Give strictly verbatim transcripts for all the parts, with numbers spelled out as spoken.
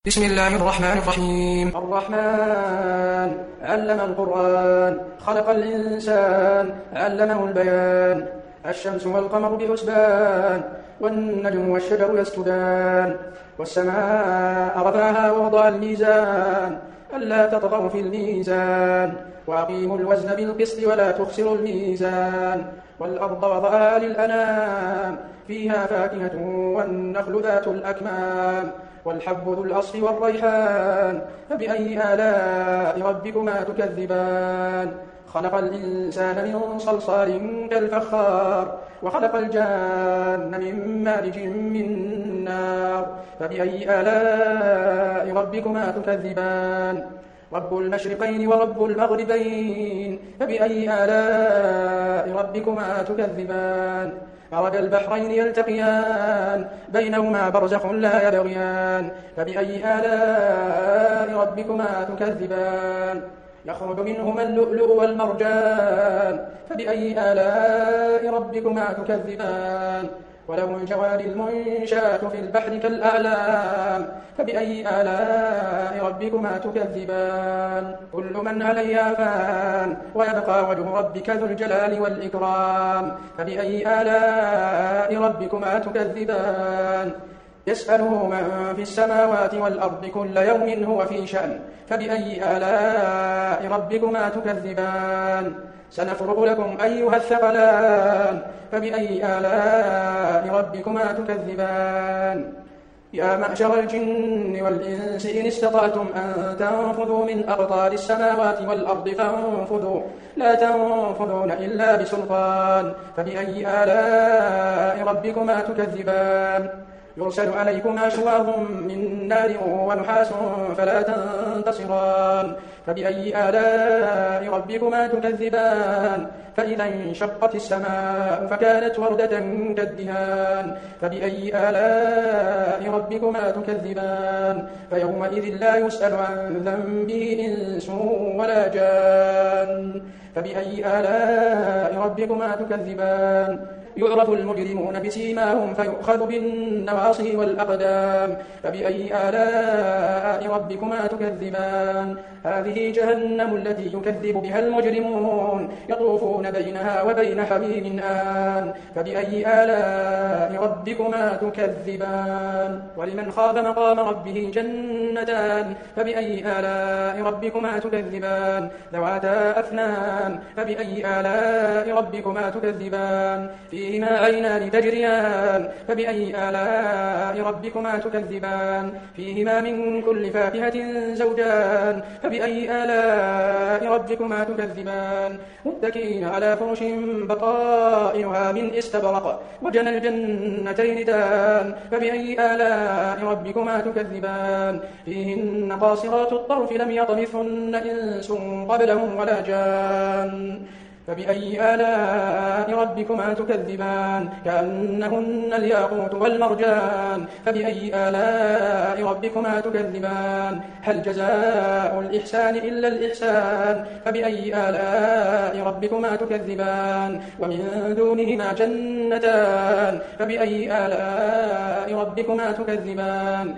بسم الله الرحمن الرحيم. الرحمن علم القرآن خلق الإنسان علمه البيان. الشمس والقمر بحسبان والنجم والشجر يسجدان والسماء رفعها ووضع الميزان ألا تطغوا في الميزان وأقيموا الوزن بالقسط ولا تخسروا الميزان والأرض وضعها للأنام فيها فاكهة والنخل ذات الأكمام والحب ذو الأصل والريحان فبأي آلاء ربكما تكذبان. خلق الإنسان من صلصال كالفخار وخلق الجان من مارج من نار فبأي آلاء ربكما تكذبان. رب المشرقين ورب المغربين فبأي آلاء ربكما تكذبان. مرج البحرين يلتقيان بينهما برزخ لا يبغيان فبأي آلاء ربكما تكذبان. يخرج منهما اللؤلؤ والمرجان فبأي آلاء ربكما تكذبان. وله الجوار المنشآت في البحر كالأعلام فبأي آلاء ربكما تكذبان. كل من عليها فان ويبقى وجه ربك ذو الجلال والإكرام فبأي آلاء ربكما تكذبان. يسأله من في السماوات والأرض كل يوم هو في شأن فبأي آلاء ربكما تكذبان. سنفرغ لكم أيها الثقلان فبأي آلاء ربكما تكذبان. يا معشر الجن والإنس إن استطعتم أن تنفذوا من أقطار السماوات والأرض فانفذوا لا تنفذون إلا بسلطان فبأي آلاء ربكما تكذبان. يرسل عليكما شواظ من نار ونحاس فلا تنتصران فبأي آلاء ربكما تكذبان. فإذا انشقت السماء فكانت وردة كالدهان فبأي آلاء ربكما تكذبان. فيومئذ لا يسأل عن ذنبه إنس ولا جان فبأي آلاء ربكما تكذبان. يعرف المجرمون بسيماهم فيؤخذ بالنواصي والأقدام فبأي آلاء ربكما تكذبان. هذه جهنم التي يكذب بها المجرمون يطوفون بينها وبين حميم آن فبأي آلاء ربكما تكذبان. ولمن خاف مقام ربه جنتان فبأي آلاء ربكما تكذبان. ذواتا أفنان فبأي آلاء ربكما تكذبان. فيهما عينان تجريان فبأي آلاء ربكما تكذبان. فيهما من كل فاكهة زوجان فبأي آلاء ربكما تكذبان. متكئين على فرش بطائنها من استبرق وجنى الجنتين دان فبأي آلاء ربكما تكذبان. فيهن قاصرات الطرف لم يطمثهن إنس قبلهم ولا جان فبأي آلاء ربكما تكذبان. كأنهن الياقوت والمرجان فبأي آلاء ربكما تكذبان. هل جزاء الإحسان إلا الإحسان فبأي آلاء ربكما تكذبان. ومن دونهما جنتان فبأي آلاء ربكما تكذبان.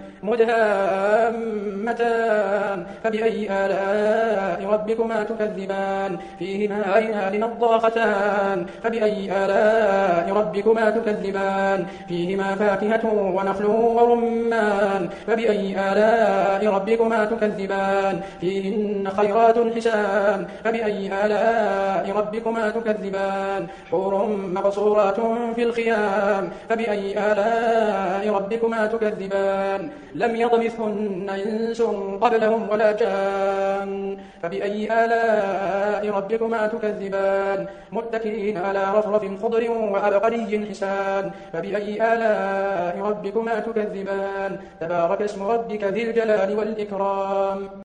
مدهامتان فبأي آلاء ربكما تكذبان. فيهما عينان نضاختان فبأي آلاء ربكما تكذبان. فيهما فاكهة ونخل ورمان فبأي آلاء ربكما تكذبان. فيهن خيرات حسان فبأي آلاء ربكما تكذبان. حور مقصورات في الخيام فبأي آلاء ربكما تكذبان. لم يطمثهن إنس قبلهم ولا جان فبأي آلاء ربكما تكذبان. متكئين على رفرف خضر وعبقري حسان فبأي آلاء ربكما تكذبان. تبارك اسم ربك ذي الجلال والإكرام.